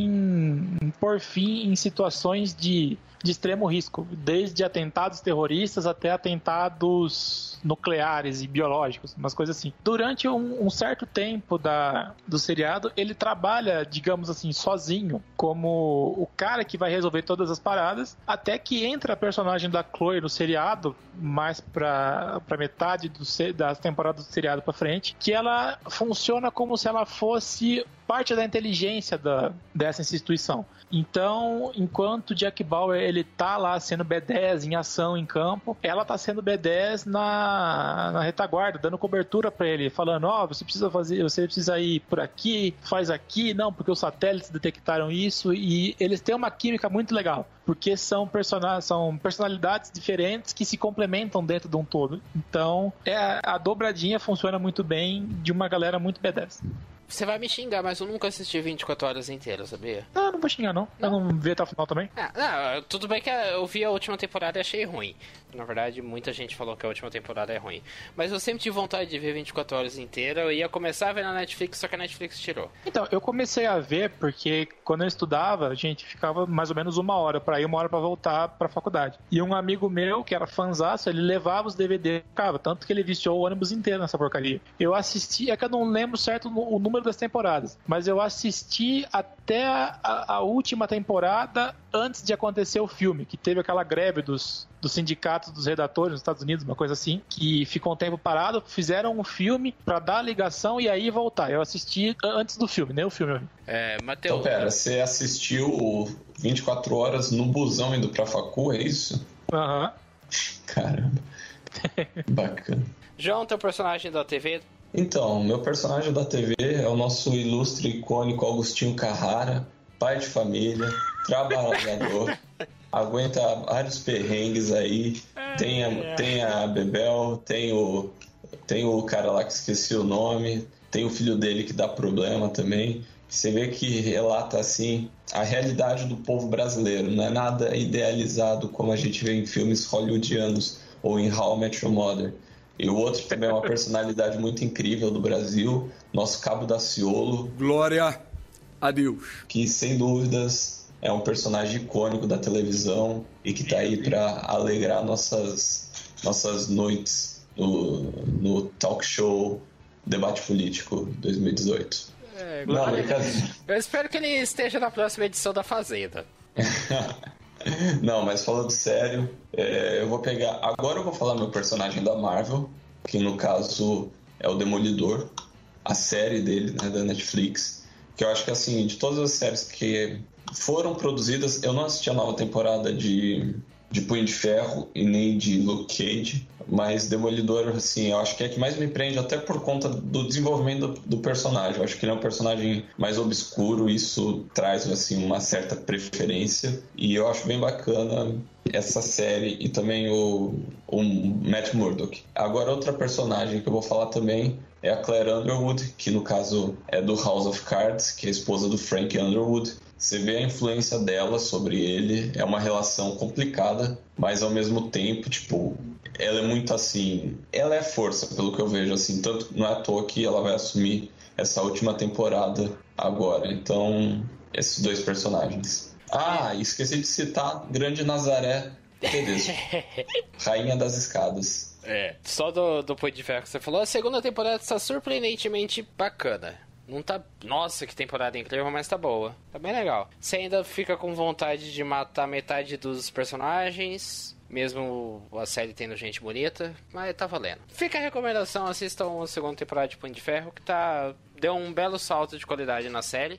em, em pôr fim em situações de de extremo risco, desde atentados terroristas até atentados nucleares e biológicos, umas coisas assim. Durante um, um certo tempo da, do seriado, ele trabalha, digamos assim, sozinho, como o cara que vai resolver todas as paradas, até que entra a personagem da Chloe no seriado, mais pra, pra metade do, das temporadas do seriado pra frente, que ela funciona como se ela fosse parte da inteligência da, dessa instituição. Então, enquanto Jack Bauer ele tá lá sendo B dez em ação em campo, ela tá sendo B dez na, na retaguarda, dando cobertura para ele, falando, ó, oh, você precisa fazer, você precisa ir por aqui, faz aqui, não, porque os satélites detectaram isso, e eles têm uma química muito legal, porque são, person- são personalidades diferentes que se complementam dentro de um todo. Então, é, a dobradinha funciona muito bem de uma galera muito B dez. Você vai me xingar, mas eu nunca assisti vinte e quatro horas inteiras, sabia? Ah, não vou xingar, não. não. Eu não vi até o final também. Ah, não, tudo bem que eu vi a última temporada e achei ruim. Na verdade, muita gente falou que a última temporada é ruim. Mas eu sempre tive vontade de ver vinte e quatro horas inteira. Eu ia começar a ver na Netflix, só que a Netflix tirou. Então, eu comecei a ver porque quando eu estudava, a gente ficava mais ou menos uma hora pra ir, uma hora pra voltar pra faculdade. E um amigo meu, que era fãzaço, ele levava os D V Ds, ficava, tanto que ele viciou o ônibus inteiro nessa porcaria. Eu assisti, é que eu não lembro certo o número das temporadas, mas eu assisti até a, a última temporada antes de acontecer o filme, que teve aquela greve dos, dos sindicatos dos redatores nos Estados Unidos, uma coisa assim, que ficou um tempo parado, fizeram um filme pra dar a ligação e aí voltar. Eu assisti antes do filme, nem o filme. É, Matheus... Então, pera, você assistiu vinte e quatro horas no busão indo pra facu, é isso? Aham. Uhum. Caramba. Bacana. João, teu personagem da T V... Então, meu personagem da T V é o nosso ilustre e icônico Agostinho Carrara, pai de família, trabalhador, aguenta vários perrengues aí, tem a, tem a Bebel, tem o, tem o cara lá que esqueci o nome, tem o filho dele que dá problema também. Você vê que relata assim a realidade do povo brasileiro, não é nada idealizado como a gente vê em filmes hollywoodianos ou em How I Met Your Mother. E o outro também é uma personalidade muito incrível do Brasil, nosso Cabo Daciolo. Glória a Deus. Que, sem dúvidas, é um personagem icônico da televisão e que tá aí para alegrar nossas, nossas noites no, no talk show Debate Político dois mil e dezoito. É, Não, brincadeira. Eu espero que ele esteja na próxima edição da Fazenda. Não, mas falando sério, é, eu vou pegar... Agora eu vou falar meu personagem da Marvel, que no caso é o Demolidor, a série dele, né, da Netflix. Que eu acho que, assim, de todas as séries que foram produzidas, eu não assisti a nova temporada de, de Punho de Ferro e nem de Luke Cage, mas Demolidor, assim, eu acho que é a que mais me prende, até por conta do desenvolvimento do, do personagem. Eu acho que ele é um personagem mais obscuro, isso traz, assim, uma certa preferência, e eu acho bem bacana essa série e também o, o Matt Murdock. Agora, outra personagem que eu vou falar também é a Claire Underwood, que no caso é do House of Cards, que é a esposa do Frank Underwood. Você vê a influência dela sobre ele, é uma relação complicada, mas ao mesmo tempo, tipo, ela é muito assim, ela é força, pelo que eu vejo, assim, tanto não é à toa que ela vai assumir essa última temporada agora. Então, esses dois personagens. Ah, esqueci de citar Grande Nazaré Tedesco, Rainha das Escadas. É, só do, do Punho de Ferro que você falou, a segunda temporada está surpreendentemente bacana. Não tá... Nossa, que temporada incrível, mas tá boa. Tá bem legal. Você ainda fica com vontade de matar metade dos personagens, mesmo a série tendo gente bonita, mas tá valendo. Fica a recomendação, assistam a segunda temporada de Punho de Ferro, que tá... deu um belo salto de qualidade na série.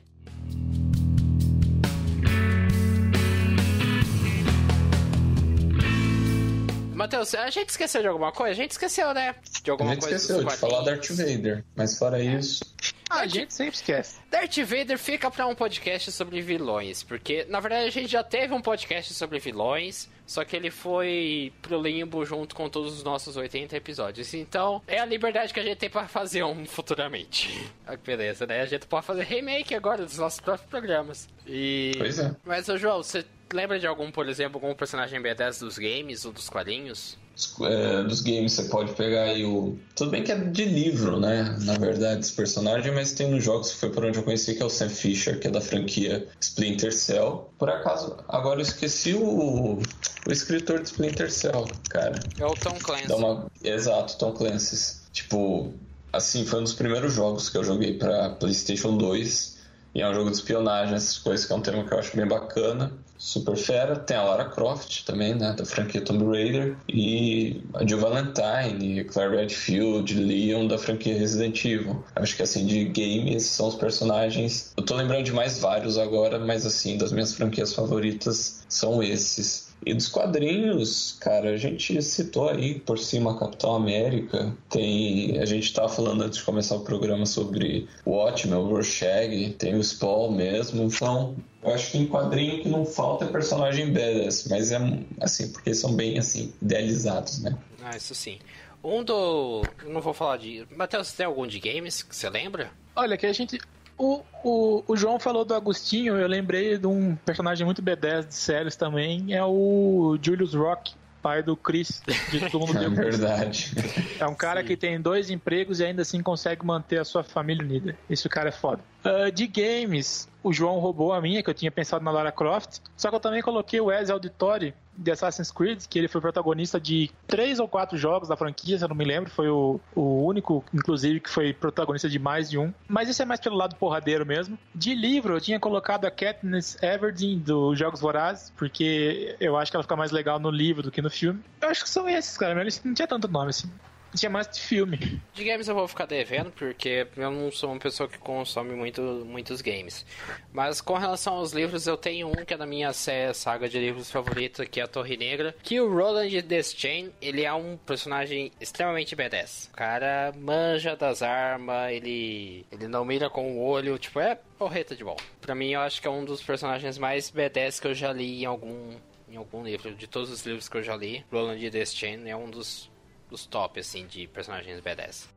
Matheus, a gente esqueceu de alguma coisa? A gente esqueceu, né? De alguma a gente coisa esqueceu de falar Darth Vader, mas fora isso... Ah, a gente sempre esquece. Darth Vader fica pra um podcast sobre vilões, porque, na verdade, a gente já teve um podcast sobre vilões, só que ele foi pro limbo junto com todos os nossos oitenta episódios. Então, é a liberdade que a gente tem pra fazer um futuramente. Ah, beleza, né? A gente pode fazer remake agora dos nossos próprios programas. E... Pois é. Mas, ô, João, você lembra de algum, por exemplo, algum personagem B dez dos games ou dos quadrinhos? É, dos games você pode pegar aí o... Tudo bem que é de livro, né? Na verdade, esse personagem, mas tem nos jogos que foi por onde eu conheci, que é o Sam Fisher, que é da franquia Splinter Cell. Por acaso, agora eu esqueci o, o escritor de Splinter Cell, cara. É o Tom Clancy. Dá uma... Exato, Tom Clancy. Tipo, assim, foi um dos primeiros jogos que eu joguei pra PlayStation dois. E é um jogo de espionagem, essas coisas, que é um tema que eu acho bem bacana. Super fera. Tem a Lara Croft também, né, da franquia Tomb Raider, e a Jill Valentine, Claire Redfield, Leon da franquia Resident Evil. Acho que, assim, de games são os personagens... Eu tô lembrando de mais vários agora, mas, assim, das minhas franquias favoritas são esses. E dos quadrinhos, cara, a gente citou aí por cima a Capitão América. Tem... A gente tava falando antes de começar o programa sobre o Watchmen, o Rorschach, tem o Spawn mesmo, então... Eu acho que em quadrinho que não falta é personagem badass, mas é assim, porque são bem assim, idealizados, né? Ah, isso sim. Um do... Eu não vou falar de... Matheus, tem algum de games que você lembra? Olha, que a gente... O, o, o João falou do Agostinho, eu lembrei de um personagem muito B dez de séries também, é o Julius Rock, pai do Chris, de Todo Mundo É verdade. É um cara Sim. que tem dois empregos e ainda assim consegue manter a sua família unida. Isso, cara, é foda. Uh, de games, o João roubou a minha, que eu tinha pensado na Lara Croft, só que eu também coloquei o Ezio Auditore de Assassin's Creed, que ele foi protagonista de três ou quatro jogos da franquia, se eu não me lembro, foi o, o único, inclusive, que foi protagonista de mais de um, mas isso é mais pelo lado porradeiro mesmo. De livro, eu tinha colocado a Katniss Everdeen dos Jogos Vorazes, porque eu acho que ela fica mais legal no livro do que no filme. Eu acho que são esses, cara, mas não tinha tanto nome assim. Tinha mais de filme. De games eu vou ficar devendo, porque eu não sou uma pessoa que consome muito, muitos games. Mas com relação aos livros, eu tenho um que é da minha saga de livros favorita, que é a Torre Negra. Que o Roland Deschain, ele é um personagem extremamente B dez. O cara manja das armas, ele, ele não mira com o olho, tipo, é porreta de bom. Pra mim, eu acho que é um dos personagens mais B dez que eu já li em algum, em algum livro. De todos os livros que eu já li, Roland Deschain é um dos... dos top, assim, de personagens B dez.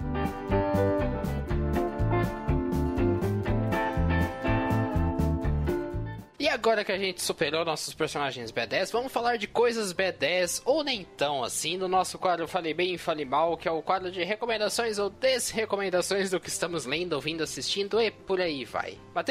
E agora que a gente superou nossos personagens B dez, vamos falar de coisas B dez, ou nem tão assim, no nosso quadro Fale Bem e Fale Mal, que é o quadro de recomendações ou desrecomendações do que estamos lendo, ouvindo, assistindo e por aí vai. Matheus,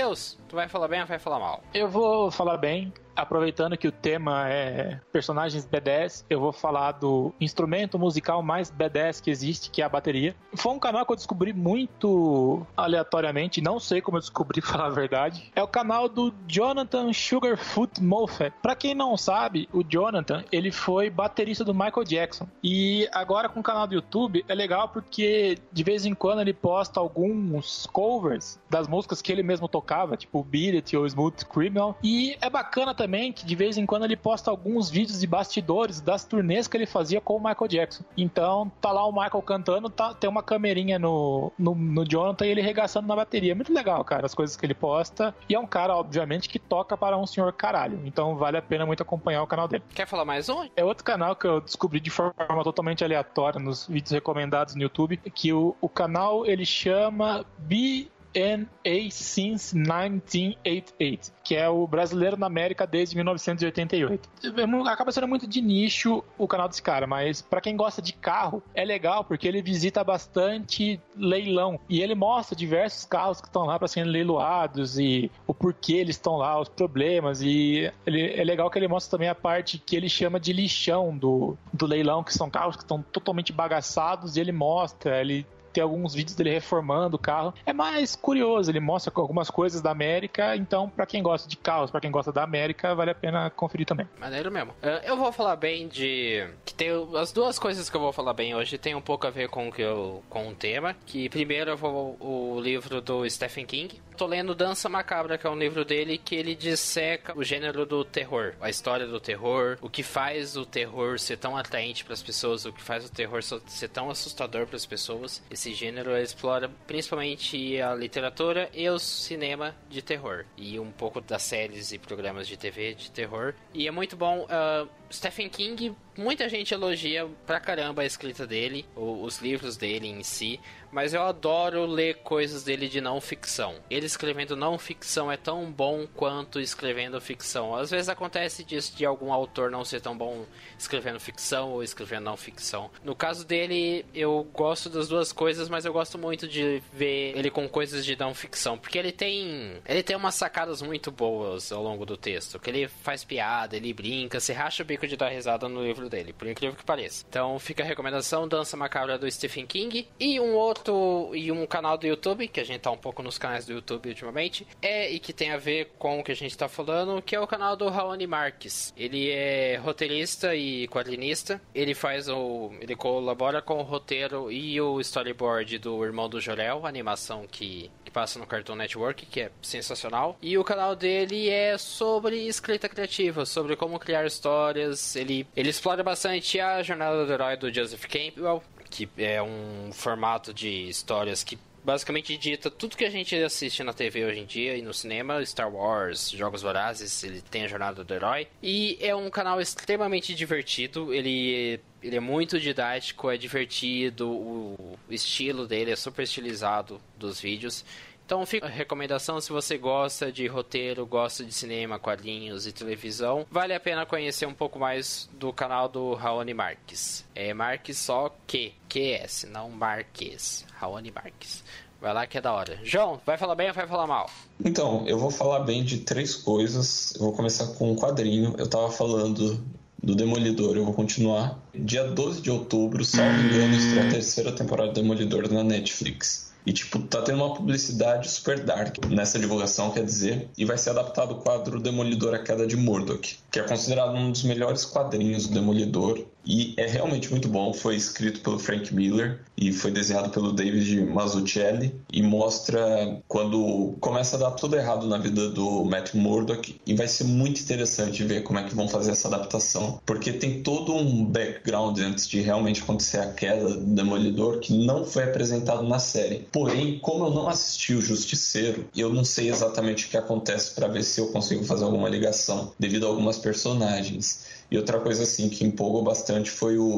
tu vai falar bem ou vai falar mal? Eu vou falar bem. Aproveitando que o tema é personagens B dez, eu vou falar do instrumento musical mais B dez que existe, que é a bateria. Foi um canal que eu descobri muito aleatoriamente, não sei como eu descobri, pra falar a verdade. É o canal do Jonathan Sugarfoot Moffett. Pra quem não sabe, o Jonathan, ele foi baterista do Michael Jackson. E agora com o canal do YouTube é legal porque de vez em quando ele posta alguns covers das músicas que ele mesmo tocava, tipo Beat It ou Smooth Criminal. E é bacana também que de vez em quando ele posta alguns vídeos de bastidores das turnês que ele fazia com o Michael Jackson. Então tá lá o Michael cantando, tá, tem uma camerinha no, no, no Jonathan e ele regaçando na bateria. Muito legal, cara, as coisas que ele posta. E é um cara, obviamente, que toca para um senhor caralho. Então vale a pena muito acompanhar o canal dele. Quer falar mais um? É outro canal que eu descobri de forma totalmente aleatória nos vídeos recomendados no YouTube, que o, o canal ele chama B N A Since nineteen eighty-eight, que é o brasileiro na América desde mil novecentos e oitenta e oito. Acaba sendo muito de nicho o canal desse cara, mas pra quem gosta de carro, é legal porque ele visita bastante leilão e ele mostra diversos carros que estão lá para serem leiloados e o porquê eles estão lá, os problemas, e ele, é legal que ele mostra também a parte que ele chama de lixão do, do leilão, que são carros que estão totalmente bagaçados, e ele mostra, ele tem alguns vídeos dele reformando o carro. É mais curioso, ele mostra algumas coisas da América, então pra quem gosta de carros, pra quem gosta da América, vale a pena conferir também. Maneiro mesmo. Eu vou falar bem de... que tem as duas coisas que eu vou falar bem hoje tem um pouco a ver com o, que eu... com o tema, que primeiro eu vou o livro do Stephen King. Tô lendo Dança Macabra, que é um livro dele que ele disseca o gênero do terror, a história do terror, o que faz o terror ser tão atraente pras pessoas, o que faz o terror ser tão assustador pras pessoas. Esse gênero explora principalmente a literatura e o cinema de terror, e um pouco das séries e programas de T V de terror, e é muito bom. uh, Stephen King, muita gente elogia pra caramba a escrita dele, os livros dele em si, mas eu adoro ler coisas dele de não ficção. Ele escrevendo não ficção é tão bom quanto escrevendo ficção. Às vezes acontece disso, de algum autor não ser tão bom escrevendo ficção ou escrevendo não ficção. No caso dele, eu gosto das duas coisas, mas eu gosto muito de ver ele com coisas de não ficção, porque ele tem ele tem umas sacadas muito boas ao longo do texto, que ele faz piada, ele brinca, se racha o bico de dar risada no livro dele, por incrível que pareça. Então fica a recomendação, Dança Macabra do Stephen King. E um outro, e um canal do YouTube, que a gente tá um pouco nos canais do YouTube ultimamente, é, e que tem a ver com o que a gente tá falando, que é o canal do Raoni Marques. Ele é roteirista e quadrinista, ele faz o, ele colabora com o roteiro e o storyboard do Irmão do Jorel, a animação que que passa no Cartoon Network, que é sensacional. E o canal dele é sobre escrita criativa, sobre como criar histórias. Ele, ele explora bastante a jornada do herói do Joseph Campbell, que é um formato de histórias que basicamente dita tudo que a gente assiste na T V hoje em dia e no cinema, Star Wars, Jogos Vorazes, ele tem a jornada do herói. E é um canal extremamente divertido, ele... Ele é muito didático, é divertido, o estilo dele é super estilizado dos vídeos. Então fica a recomendação, se você gosta de roteiro, gosta de cinema, quadrinhos e televisão, vale a pena conhecer um pouco mais do canal do Raoni Marques. É Marques só Q, Q S, não Marques, Raoni Marques. Vai lá que é da hora. João, vai falar bem ou vai falar mal? Então, eu vou falar bem de três coisas. Eu vou começar com um quadrinho. Eu tava falando do Demolidor, eu vou continuar. Dia doze de outubro, salvo engano, estreia a terceira temporada do Demolidor na Netflix. E, tipo, tá tendo uma publicidade super dark nessa divulgação, quer dizer, e vai ser adaptado o quadro Demolidor, a Queda de Murdoch, que é considerado um dos melhores quadrinhos do Demolidor, e é realmente muito bom. Foi escrito pelo Frank Miller e foi desenhado pelo David Mazzucchelli, e mostra quando começa a dar tudo errado na vida do Matt Murdock, e vai ser muito interessante ver como é que vão fazer essa adaptação, porque tem todo um background antes de realmente acontecer a queda do Demolidor que não foi apresentado na série. Porém, como eu não assisti o Justiceiro, eu não sei exatamente o que acontece para ver se eu consigo fazer alguma ligação devido a algumas personagens. E outra coisa assim que empolgou bastante foi o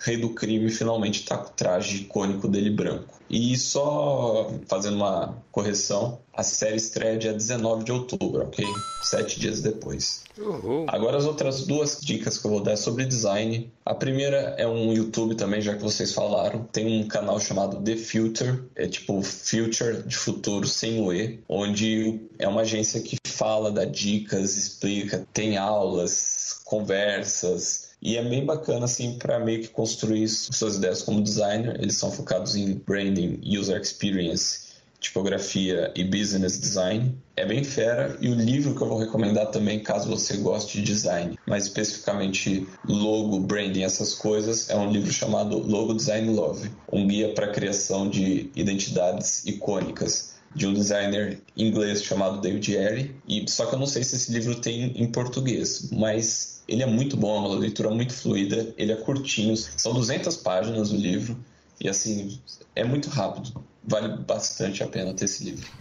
rei do crime finalmente tá com o traje icônico dele branco. E só fazendo uma correção, a série estreia dia dezenove de outubro, ok? Sete dias depois. Uhul. Agora as outras duas dicas que eu vou dar é sobre design. A primeira é um YouTube também, já que vocês falaram. Tem um canal chamado The Future, é tipo Future de futuro sem o E, onde é uma agência que fala, dá dicas, explica, tem aulas, conversas. E é bem bacana, assim, para meio que construir suas ideias como designer. Eles são focados em branding, user experience, tipografia e business design. É bem fera. E o livro que eu vou recomendar também, caso você goste de design, mas especificamente logo, branding, essas coisas, é um livro chamado Logo Design Love, um guia para a criação de identidades icônicas, de um designer inglês chamado David Eyre. E só que eu não sei se esse livro tem em português, mas ele é muito bom, é uma leitura muito fluida, ele é curtinho, são duzentas páginas o livro, e assim, é muito rápido, vale bastante a pena ter esse livro.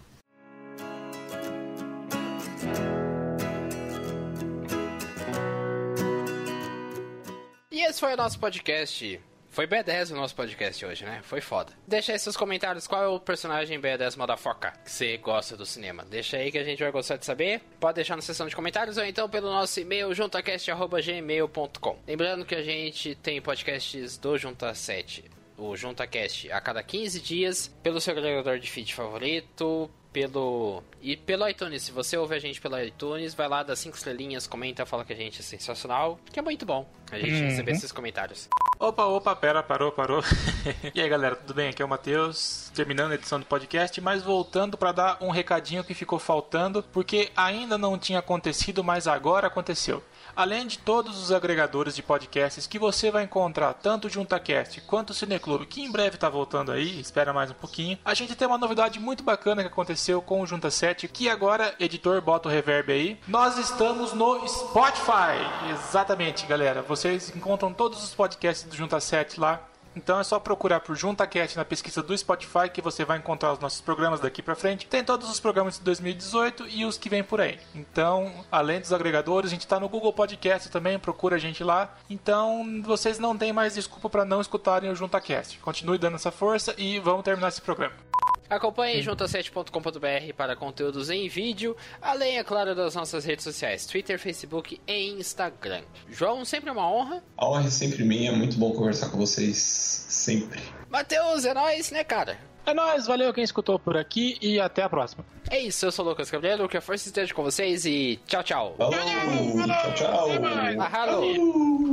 E esse foi o nosso podcast. Foi B dez o nosso podcast hoje, né? Foi foda. Deixa aí seus comentários. Qual é o personagem B dez motherfucker que você gosta do cinema? Deixa aí que a gente vai gostar de saber. Pode deixar na seção de comentários ou então pelo nosso e-mail juntacast arroba gmail ponto com. Lembrando que a gente tem podcasts do Junta sete, o JuntaCast, a cada quinze dias, pelo seu agregador de feed favorito, pelo e pelo iTunes. Se você ouve a gente pelo iTunes, vai lá, dá cinco estrelinhas, comenta, fala que a gente é sensacional, que é muito bom a gente uhum. receber esses comentários. Opa, opa, pera, parou, parou. E aí, galera, tudo bem? Aqui é o Matheus, terminando a edição do podcast, mas voltando para dar um recadinho que ficou faltando, porque ainda não tinha acontecido, mas agora aconteceu. Além de todos os agregadores de podcasts que você vai encontrar, tanto o JuntaCast quanto o Cineclube, que em breve está voltando aí, espera mais um pouquinho, a gente tem uma novidade muito bacana que aconteceu com o Junta sete, que agora, editor, bota o reverb aí, nós estamos no Spotify. Exatamente, galera, vocês encontram todos os podcasts do Junta sete lá. Então é só procurar por JuntaCast na pesquisa do Spotify que você vai encontrar os nossos programas daqui pra frente. Tem todos os programas de dois mil e dezoito e os que vem por aí. Então, além dos agregadores, a gente tá no Google Podcast também, procura a gente lá. Então, vocês não têm mais desculpa para não escutarem o JuntaCast. Continue dando essa força e vamos terminar esse programa. Acompanhe junta sete ponto com ponto b r para conteúdos em vídeo, além, é claro, das nossas redes sociais, Twitter, Facebook e Instagram. João, sempre uma honra. A honra é sempre minha, é muito bom conversar com vocês, sempre. Matheus, é nóis, né, cara? É nóis, valeu quem escutou por aqui e até a próxima. É isso, eu sou o Lucas Gabriel, que a força esteja com vocês e tchau, tchau. Falou, tchau, tchau. Mahalo.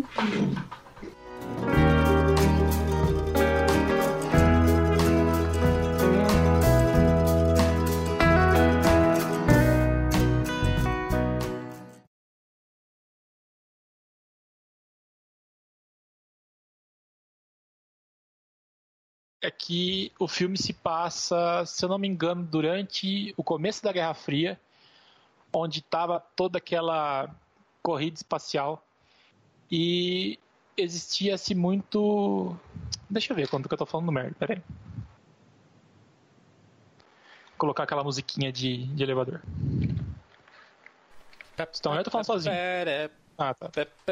É que o filme se passa, se eu não me engano, durante o começo da Guerra Fria, onde estava toda aquela corrida espacial e existia-se muito... Deixa eu ver quando que eu tô falando merda, peraí. Vou colocar aquela musiquinha de, de elevador. Então eu tô falando sozinho. Ah, tá.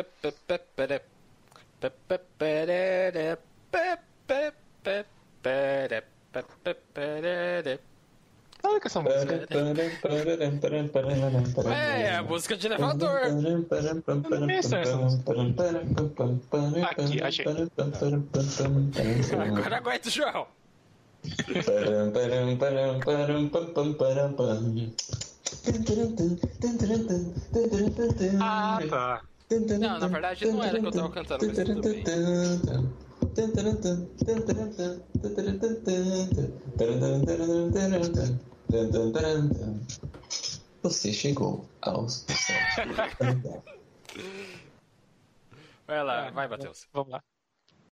Olha que essa música. É, a música de elevador. Não é essa música. Aqui, achei. Agora aguenta o João. Ah, tá. Não, na verdade não era que eu tava cantando, mas tudo bem. Você chegou aos Vai lá, vai, Matheus. Vamos lá.